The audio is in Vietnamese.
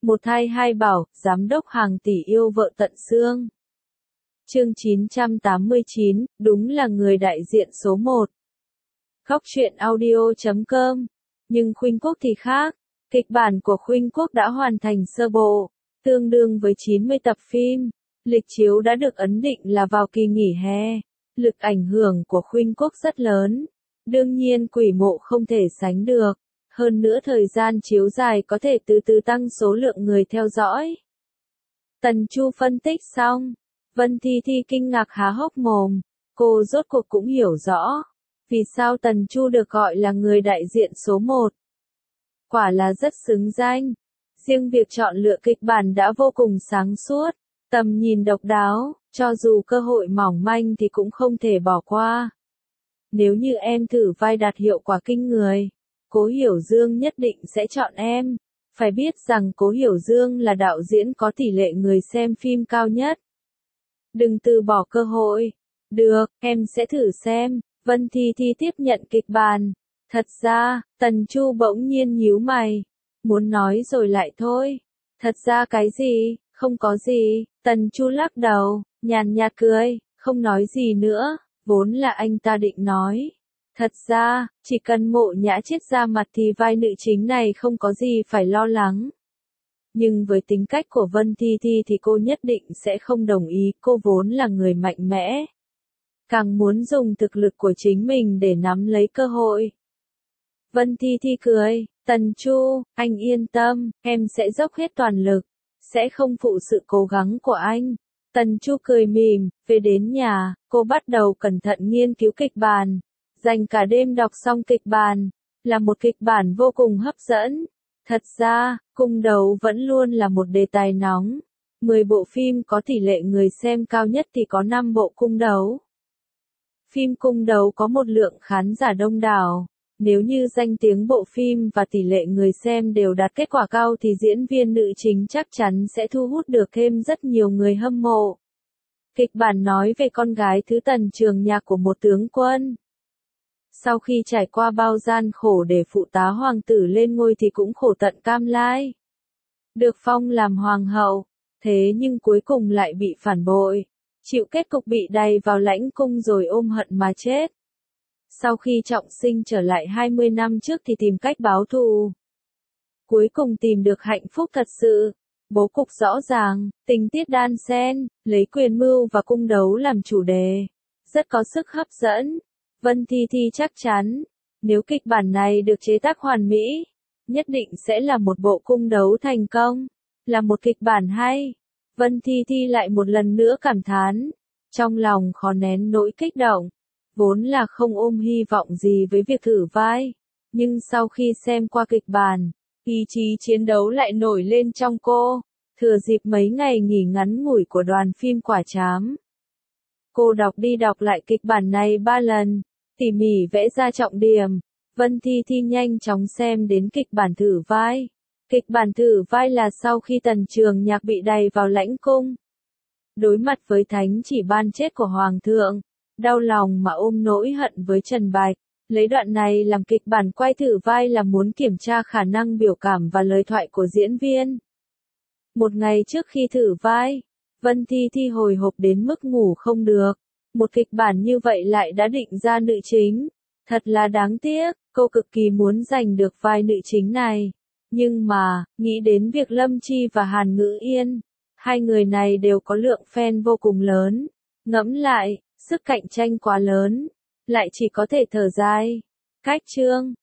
Một thai hai bảo, giám đốc hàng tỷ yêu vợ tận xương. Chương 989, đúng là người đại diện số 1. Góc truyện audio.com. Nhưng Khuynh Quốc thì khác. Kịch bản của Khuynh Quốc đã hoàn thành sơ bộ, tương đương với 90 tập phim. Lịch chiếu đã được ấn định là vào kỳ nghỉ hè. Lực ảnh hưởng của Khuynh Quốc rất lớn. Đương nhiên Quỷ Mộ không thể sánh được. Hơn nữa thời gian chiếu dài có thể từ từ tăng số lượng người theo dõi. Tần Chu phân tích xong, Vân Thi Thi kinh ngạc há hốc mồm. Cô rốt cuộc cũng hiểu rõ vì sao Tần Chu được gọi là người đại diện số 1. Quả là rất xứng danh. Riêng việc chọn lựa kịch bản đã vô cùng sáng suốt, tầm nhìn độc đáo, cho dù cơ hội mỏng manh thì cũng không thể bỏ qua. Nếu như em thử vai đạt hiệu quả kinh người, Cố Hiểu Dương nhất định sẽ chọn em. Phải biết rằng Cố Hiểu Dương là đạo diễn có tỷ lệ người xem phim cao nhất. Đừng từ bỏ cơ hội. Được, em sẽ thử xem. Vân Thi Thi tiếp nhận kịch bản. Thật ra, Tần Chu bỗng nhiên nhíu mày. Muốn nói rồi lại thôi. Thật ra cái gì, không có gì. Tần Chu lắc đầu, nhàn nhạt cười, không nói gì nữa. Vốn là anh ta định nói. Thật ra, chỉ cần Mộ Nhã Chiết ra mặt thì vai nữ chính này không có gì phải lo lắng. Nhưng với tính cách của Vân Thi Thi thì cô nhất định sẽ không đồng ý, cô vốn là người mạnh mẽ. Càng muốn dùng thực lực của chính mình để nắm lấy cơ hội. Vân Thi Thi cười, Tần Chu, anh yên tâm, em sẽ dốc hết toàn lực, sẽ không phụ sự cố gắng của anh. Tần Chu cười mỉm, về đến nhà, cô bắt đầu cẩn thận nghiên cứu kịch bản. Dành cả đêm đọc xong kịch bản, là một kịch bản vô cùng hấp dẫn. Thật ra, cung đấu vẫn luôn là một đề tài nóng. 10 bộ phim có tỷ lệ người xem cao nhất thì có 5 bộ cung đấu. Phim cung đấu có một lượng khán giả đông đảo. Nếu như danh tiếng bộ phim và tỷ lệ người xem đều đạt kết quả cao thì diễn viên nữ chính chắc chắn sẽ thu hút được thêm rất nhiều người hâm mộ. Kịch bản nói về con gái thứ Tần Trường Nhạc của một tướng quân. Sau khi trải qua bao gian khổ để phụ tá hoàng tử lên ngôi thì cũng khổ tận cam lai. Được phong làm hoàng hậu, thế nhưng cuối cùng lại bị phản bội, chịu kết cục bị đày vào lãnh cung rồi ôm hận mà chết. Sau khi trọng sinh trở lại 20 năm trước thì tìm cách báo thù. Cuối cùng tìm được hạnh phúc thật sự, bố cục rõ ràng, tình tiết đan xen, lấy quyền mưu và cung đấu làm chủ đề. Rất có sức hấp dẫn. Vân Thi Thi chắc chắn, nếu kịch bản này được chế tác hoàn mỹ, nhất định sẽ là một bộ cung đấu thành công, là một kịch bản hay. Vân Thi Thi lại một lần nữa cảm thán, trong lòng khó nén nỗi kích động, vốn là không ôm hy vọng gì với việc thử vai, nhưng sau khi xem qua kịch bản, ý chí chiến đấu lại nổi lên trong cô, thừa dịp mấy ngày nghỉ ngắn ngủi của đoàn phim Quả Trám. Cô đọc đi đọc lại kịch bản này 3 lần, tỉ mỉ vẽ ra trọng điểm. Vân Thi Thi nhanh chóng xem đến kịch bản thử vai. Kịch bản thử vai là sau khi Tần Trường Nhạc bị đày vào lãnh cung. Đối mặt với thánh chỉ ban chết của Hoàng thượng, đau lòng mà ôm nỗi hận với Trần Bạch. Lấy đoạn này làm kịch bản quay thử vai là muốn kiểm tra khả năng biểu cảm và lời thoại của diễn viên. Một ngày trước khi thử vai, Vân Thi Thi hồi hộp đến mức ngủ không được. Một kịch bản như vậy lại đã định ra nữ chính. Thật là đáng tiếc, cô cực kỳ muốn giành được vai nữ chính này. Nhưng mà, nghĩ đến việc Lâm Chi và Hàn Ngữ Yên, hai người này đều có lượng fan vô cùng lớn. Ngẫm lại, sức cạnh tranh quá lớn, lại chỉ có thể thở dài. Cách chương